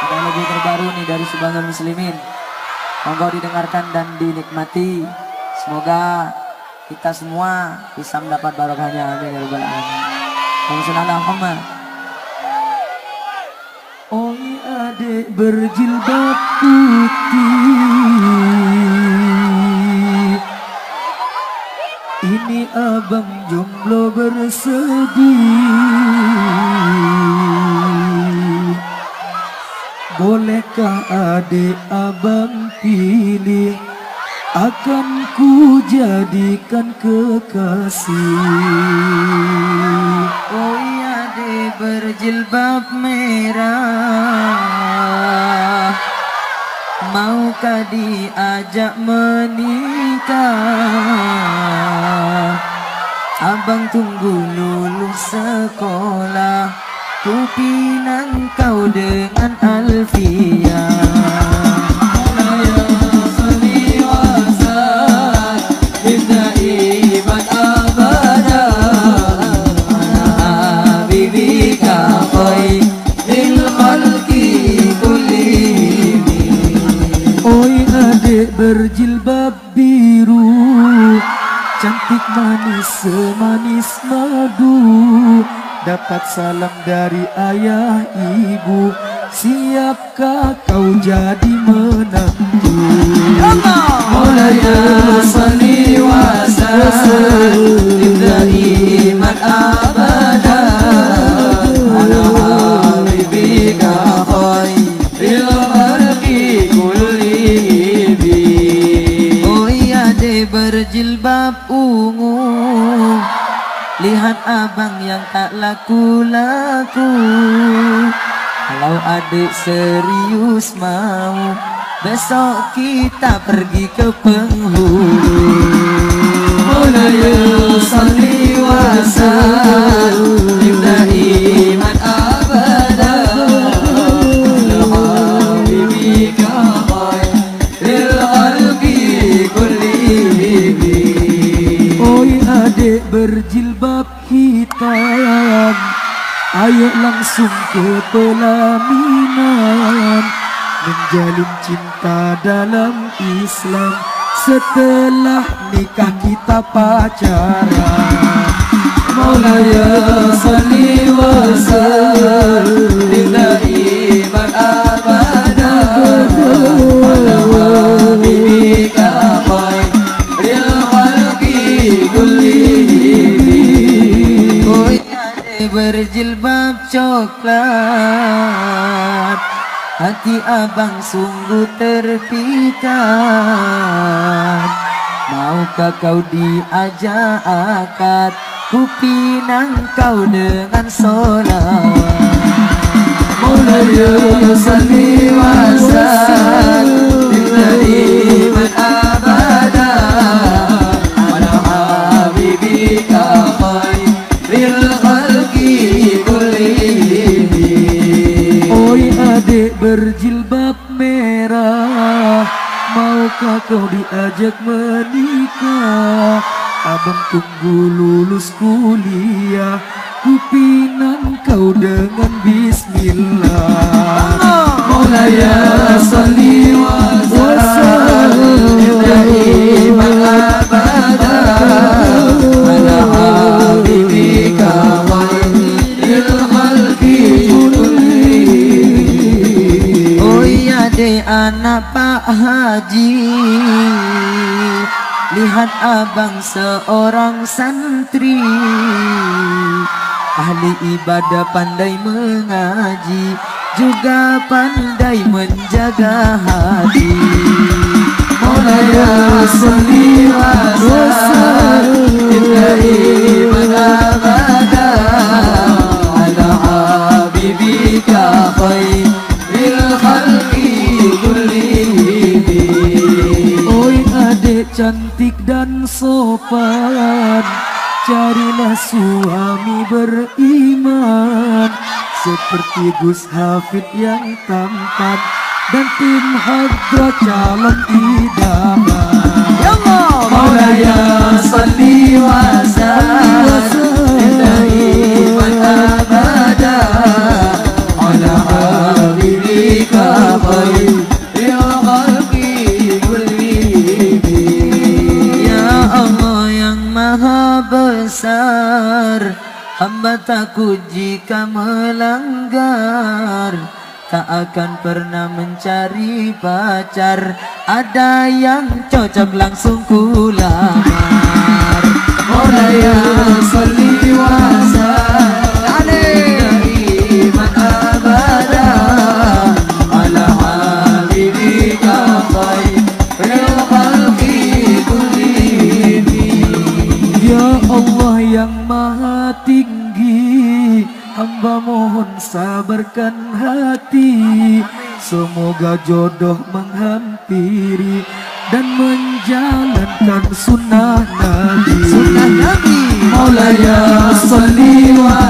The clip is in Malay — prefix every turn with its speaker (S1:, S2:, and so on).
S1: Ada lagu terbaru nih dari Subhanal Muslimin. Monggo didengarkan dan dinikmati. Semoga kita semua bisa mendapat barokahnya. Amin ya rabbal alamin. Allahumma. Oi adik berjilbab putih, ini abang jomblo bersedih. Bolehkah adik abang pilih, akan ku jadikan kekasih. Oh iya adik berjilbab merah, maukah diajak menikah? Abang tunggu lulus sekolah, ku pinang kau dengan Alfia. Oi adik berjilbab biru, cantik manis semanis madu, dapat salam dari ayah ibu, siapkah kau jadi menantu? Maulaya salli wa sallim daiman abada ala habibika khairil khalqi kullihim. Oh iya deh berjilbab ungu, lihat abang yang tak laku-laku. Kalau adik serius mau, besok kita pergi ke penghulu. Maulaya salli wa sallim daiman abada ala habibika khairil khalqi kullihim. Oi adik berjilbab hitam, ayo langsung ke pelaminan, menjalin cinta dalam Islam, setelah nikah kita pacaran. Maulaya salli wa sallim daiman abada ala habibika khairil khalqi kullihim. Oh adik berjilbab coklat, hati abang sungguh terpikat. Maukah kau diajak akad, ku pinang kau dengan sholawat. Maulaya salli wa sallim daiman abada ala habibika khairil khalqi kullihim. Oi adik berjilbab merah, maukah kau diajak menikah? Abang tunggu lulus kuliah, ku pinang kau dengan bismillah. Maulaya salli wa sallim daiman abada ala habibika khairil khalqi kullihim. Oh iya deh anak Pak Haji, lihat abang seorang santri, ahli ibadah pandai mengaji, juga pandai menjaga hati. Maulaya salli wa sallim daiman abada ala habibika khairil khalqi kullihim. Oi adik cantik dan sopan, carilah suami beriman, seperti Gus Hafid yang tampan dan tim hadrat calon idaman. Ya Allah. Maulaya salli wa sallim daiman abada ala habibika takut jika melanggar, tak akan pernah mencari pacar. Ada yang cocok langsung ku lamar. Maulaya sholli wa sallim daiman abada ala habibika khairil khalqi kullihim.
S2: Ya Allah yang maha tinggi, hamba mohon sabarkan hati. Semoga jodoh menghampiri dan menjalankan sunnah Nabi.
S1: Sunnah Nabi.
S2: Maulaya sholli wa